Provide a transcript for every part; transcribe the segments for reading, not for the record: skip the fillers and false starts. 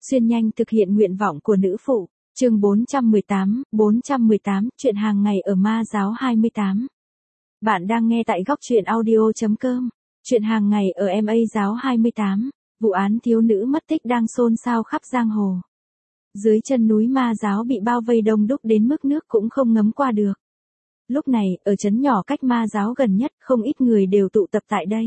Xuyên nhanh thực hiện nguyện vọng của nữ phụ. Chương 418, chuyện hàng ngày ở Ma Giáo 28. Bạn đang nghe tại góc truyện audio.com. Chuyện hàng ngày ở MA Giáo 28. Vụ án thiếu nữ mất tích đang xôn xao khắp giang hồ. Dưới chân núi Ma Giáo bị bao vây đông đúc đến mức nước cũng không ngấm qua được. Lúc này, ở trấn nhỏ cách Ma Giáo gần nhất, không ít người đều tụ tập tại đây.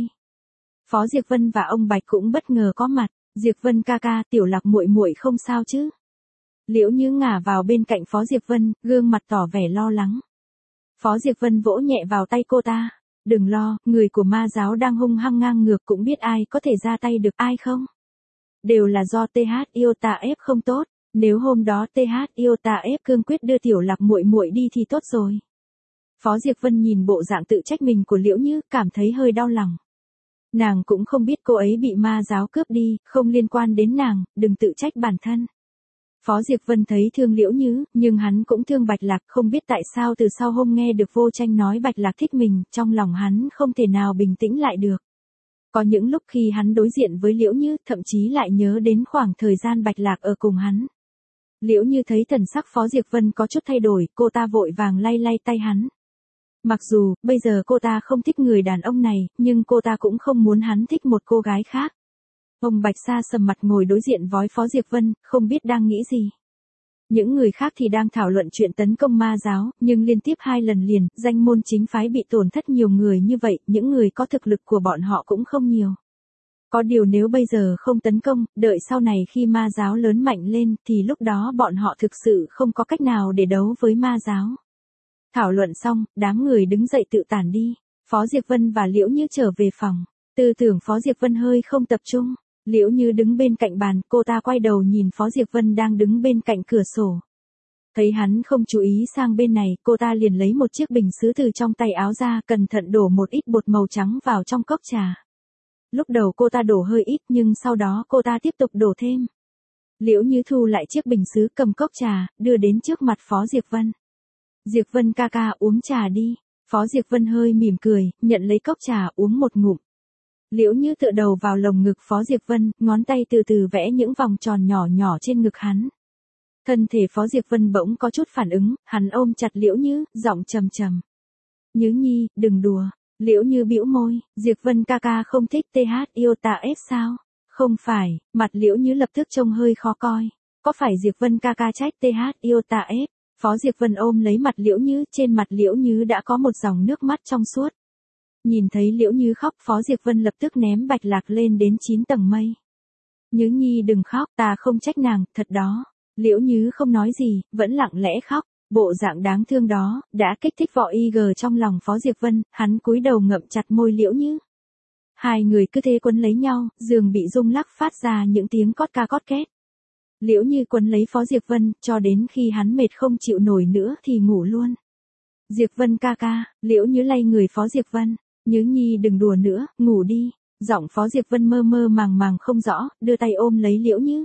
Phó Diệp Vân và ông Bạch cũng bất ngờ có mặt. Diệp Vân ca ca, Tiểu Lạc muội muội không sao chứ? Liễu Như ngả vào bên cạnh Phó Diệp Vân, gương mặt tỏ vẻ lo lắng. Phó Diệp Vân vỗ nhẹ vào tay cô ta. Đừng lo, người của Ma Giáo đang hung hăng ngang ngược, cũng biết ai có thể ra tay được ai không. Đều là do TH Iota ép không tốt. Nếu hôm đó TH Iota ép cương quyết đưa Tiểu Lạc muội muội đi thì tốt rồi. Phó Diệp Vân nhìn bộ dạng tự trách mình của Liễu Như, cảm thấy hơi đau lòng. Nàng cũng không biết cô ấy bị Ma Giáo cướp đi, không liên quan đến nàng, đừng tự trách bản thân. Phó Diệp Vân thấy thương Liễu Như, nhưng hắn cũng thương Bạch Lạc, không biết tại sao từ sau hôm nghe được Vô Tranh nói Bạch Lạc thích mình, trong lòng hắn không thể nào bình tĩnh lại được. Có những lúc khi hắn đối diện với Liễu Như, thậm chí lại nhớ đến khoảng thời gian Bạch Lạc ở cùng hắn. Liễu Như thấy thần sắc Phó Diệp Vân có chút thay đổi, cô ta vội vàng lay lay tay hắn. Mặc dù, bây giờ cô ta không thích người đàn ông này, nhưng cô ta cũng không muốn hắn thích một cô gái khác. Ông Bạch Sa sầm mặt ngồi đối diện với Phó Diệp Vân, không biết đang nghĩ gì. Những người khác thì đang thảo luận chuyện tấn công Ma Giáo, nhưng liên tiếp 2 lần liền, danh môn chính phái bị tổn thất nhiều người như vậy, những người có thực lực của bọn họ cũng không nhiều. Có điều nếu bây giờ không tấn công, đợi sau này khi Ma Giáo lớn mạnh lên, thì lúc đó bọn họ thực sự không có cách nào để đấu với Ma Giáo. Thảo luận xong, đám người đứng dậy tự tản đi. Phó Diệp Vân và Liễu Như trở về phòng. Tư tưởng Phó Diệp Vân hơi không tập trung. Liễu Như đứng bên cạnh bàn, cô ta quay đầu nhìn Phó Diệp Vân đang đứng bên cạnh cửa sổ. Thấy hắn không chú ý sang bên này, cô ta liền lấy một chiếc bình sứ từ trong tay áo ra, cẩn thận đổ một ít bột màu trắng vào trong cốc trà. Lúc đầu cô ta đổ hơi ít, nhưng sau đó cô ta tiếp tục đổ thêm. Liễu Như thu lại chiếc bình sứ, cầm cốc trà, đưa đến trước mặt Phó Diệp Vân. Diệp Vân ca ca, uống trà đi. Phó Diệp Vân hơi mỉm cười, nhận lấy cốc trà, uống một ngụm. Liễu Như tựa đầu vào lồng ngực Phó Diệp Vân, ngón tay từ từ vẽ những vòng tròn nhỏ nhỏ trên ngực hắn. Thân thể Phó Diệp Vân bỗng có chút phản ứng, hắn ôm chặt Liễu Như, giọng trầm trầm. Như Nhi, đừng đùa. Liễu Như bĩu môi, Diệp Vân ca ca không thích TH Iota F sao? Không phải, mặt Liễu Như lập tức trông hơi khó coi. Có phải Diệp Vân ca ca trách TH Iota F? Phó Diệp Vân ôm lấy mặt Liễu Như, trên mặt Liễu Như đã có một dòng nước mắt trong suốt. Nhìn thấy Liễu Như khóc, Phó Diệp Vân lập tức ném Bạch Lạc lên đến 9 tầng mây. Như Nhi đừng khóc, ta không trách nàng, thật đó. Liễu Như không nói gì, vẫn lặng lẽ khóc. Bộ dạng đáng thương đó, đã kích thích vỏ IG trong lòng Phó Diệp Vân, hắn cúi đầu ngậm chặt môi Liễu Như. Hai người cứ thế quấn lấy nhau, giường bị rung lắc phát ra những tiếng cót ca cót két. Liễu Như quấn lấy Phó Diệp Vân, cho đến khi hắn mệt không chịu nổi nữa thì ngủ luôn. Diệp Vân ca ca, Liễu Như lay người Phó Diệp Vân. Như Nhi đừng đùa nữa, ngủ đi. Giọng Phó Diệp Vân mơ mơ màng màng không rõ, đưa tay ôm lấy Liễu Như.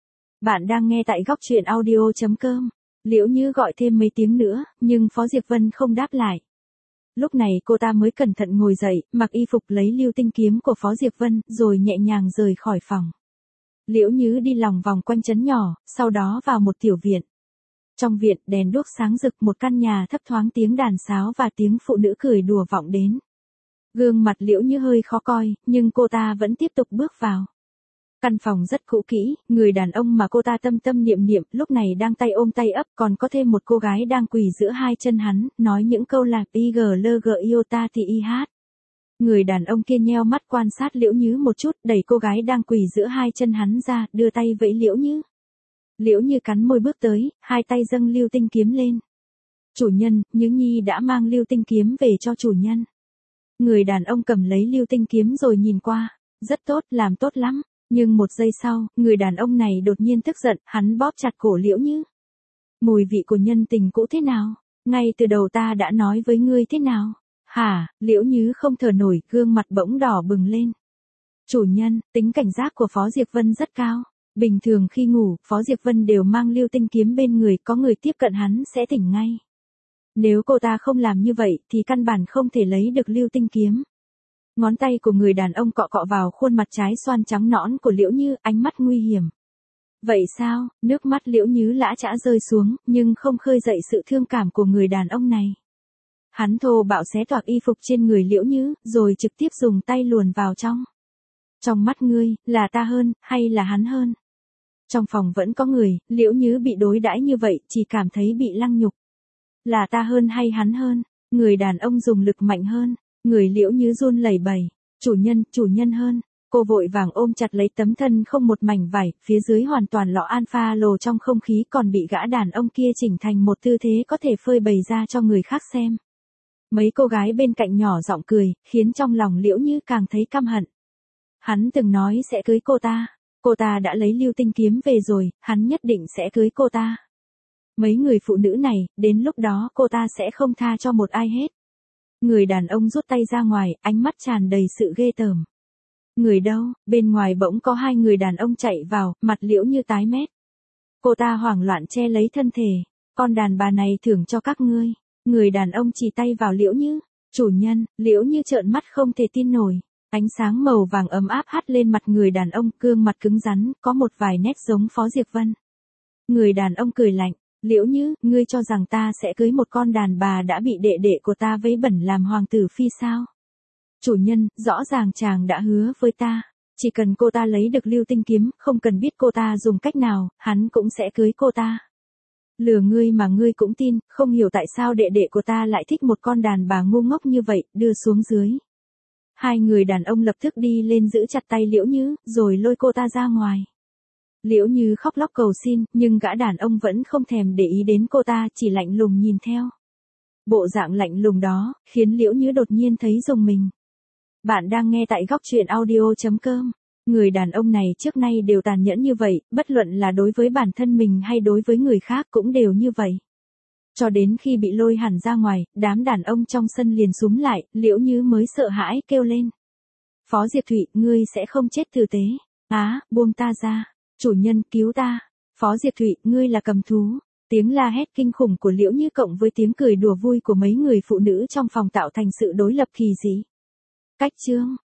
Bạn đang nghe tại góc truyện audio.com. Liễu Như gọi thêm mấy tiếng nữa, nhưng Phó Diệp Vân không đáp lại. Lúc này cô ta mới cẩn thận ngồi dậy, mặc y phục lấy lưu tinh kiếm của Phó Diệp Vân, rồi nhẹ nhàng rời khỏi phòng. Liễu Như đi lòng vòng quanh trấn nhỏ, sau đó vào một tiểu viện. Trong viện, đèn đuốc sáng rực, một căn nhà thấp thoáng tiếng đàn sáo và tiếng phụ nữ cười đùa vọng đến. Gương mặt Liễu Như hơi khó coi, nhưng cô ta vẫn tiếp tục bước vào. Căn phòng rất cũ kỹ, người đàn ông mà cô ta tâm tâm niệm niệm lúc này đang tay ôm tay ấp, còn có thêm một cô gái đang quỳ giữa hai chân hắn, nói những câu là IGLG Iota TIH. Người đàn ông kia nheo mắt quan sát Liễu Như một chút, đẩy cô gái đang quỳ giữa hai chân hắn ra, đưa tay vẫy Liễu Như. Liễu Như cắn môi bước tới, hai tay dâng lưu tinh kiếm lên. Chủ nhân, Như Nhi đã mang lưu tinh kiếm về cho chủ nhân. Người đàn ông cầm lấy lưu tinh kiếm rồi nhìn qua. Rất tốt, làm tốt lắm. Nhưng một giây sau, người đàn ông này đột nhiên tức giận, hắn bóp chặt cổ Liễu Như. Mùi vị của nhân tình cũ thế nào? Ngay từ đầu ta đã nói với ngươi thế nào? Hả? Liễu Như không thở nổi, gương mặt bỗng đỏ bừng lên. Chủ nhân, tính cảnh giác của Phó Diệp Vân rất cao. Bình thường khi ngủ, Phó Diệp Vân đều mang lưu tinh kiếm bên người, có người tiếp cận hắn sẽ tỉnh ngay. Nếu cô ta không làm như vậy, thì căn bản không thể lấy được lưu tinh kiếm. Ngón tay của người đàn ông cọ cọ vào khuôn mặt trái xoan trắng nõn của Liễu Như, ánh mắt nguy hiểm. Vậy sao? Nước mắt Liễu Nhứ lã chã rơi xuống, nhưng không khơi dậy sự thương cảm của người đàn ông này. Hắn thô bạo xé toạc y phục trên người Liễu Nhứ, rồi trực tiếp dùng tay luồn vào trong. Trong mắt ngươi, là ta hơn, hay là hắn hơn? Trong phòng vẫn có người, Liễu Nhứ bị đối đãi như vậy, chỉ cảm thấy bị lăng nhục. Là ta hơn hay hắn hơn? Người đàn ông dùng lực mạnh hơn, người Liễu Nhứ run lẩy bẩy. Chủ nhân hơn. Cô vội vàng ôm chặt lấy tấm thân không một mảnh vải, phía dưới hoàn toàn lọ alpha lồ trong không khí còn bị gã đàn ông kia chỉnh thành một tư thế có thể phơi bày ra cho người khác xem. Mấy cô gái bên cạnh nhỏ giọng cười, khiến trong lòng Liễu Như càng thấy căm hận. Hắn từng nói sẽ cưới cô ta đã lấy lưu tinh kiếm về rồi, hắn nhất định sẽ cưới cô ta. Mấy người phụ nữ này, đến lúc đó cô ta sẽ không tha cho một ai hết. Người đàn ông rút tay ra ngoài, ánh mắt tràn đầy sự ghê tởm. Người đâu? Bên ngoài bỗng có hai người đàn ông chạy vào, mặt Liễu Như tái mét. Cô ta hoảng loạn che lấy thân thể. Con đàn bà này thưởng cho các ngươi. Người đàn ông chỉ tay vào Liễu Như. Chủ nhân, Liễu Như trợn mắt không thể tin nổi. Ánh sáng màu vàng ấm áp hắt lên mặt người đàn ông, gương mặt cứng rắn, có một vài nét giống Phó Diệp Vân. Người đàn ông cười lạnh. Liễu Như, ngươi cho rằng ta sẽ cưới một con đàn bà đã bị đệ đệ của ta vấy bẩn làm hoàng tử phi sao? Chủ nhân, rõ ràng chàng đã hứa với ta. Chỉ cần cô ta lấy được lưu tinh kiếm, không cần biết cô ta dùng cách nào, hắn cũng sẽ cưới cô ta. Lừa ngươi mà ngươi cũng tin, không hiểu tại sao đệ đệ của ta lại thích một con đàn bà ngu ngốc như vậy, đưa xuống dưới. Hai người đàn ông lập tức đi lên giữ chặt tay Liễu Như, rồi lôi cô ta ra ngoài. Liễu Như khóc lóc cầu xin, nhưng gã đàn ông vẫn không thèm để ý đến cô ta, chỉ lạnh lùng nhìn theo. Bộ dạng lạnh lùng đó, khiến Liễu Như đột nhiên thấy rùng mình. Bạn đang nghe tại góc truyện audio.com. Người đàn ông này trước nay đều tàn nhẫn như vậy, bất luận là đối với bản thân mình hay đối với người khác cũng đều như vậy. Cho đến khi bị lôi hẳn ra ngoài, đám đàn ông trong sân liền xúm lại, Liễu Như mới sợ hãi kêu lên. Phó Diệp Thụy, ngươi sẽ không chết tử tế. Buông ta ra. Chủ nhân, cứu ta. Phó Diệp Thụy, ngươi là cầm thú. Tiếng la hét kinh khủng của Liễu Như cộng với tiếng cười đùa vui của mấy người phụ nữ trong phòng tạo thành sự đối lập kỳ dị. Cách chương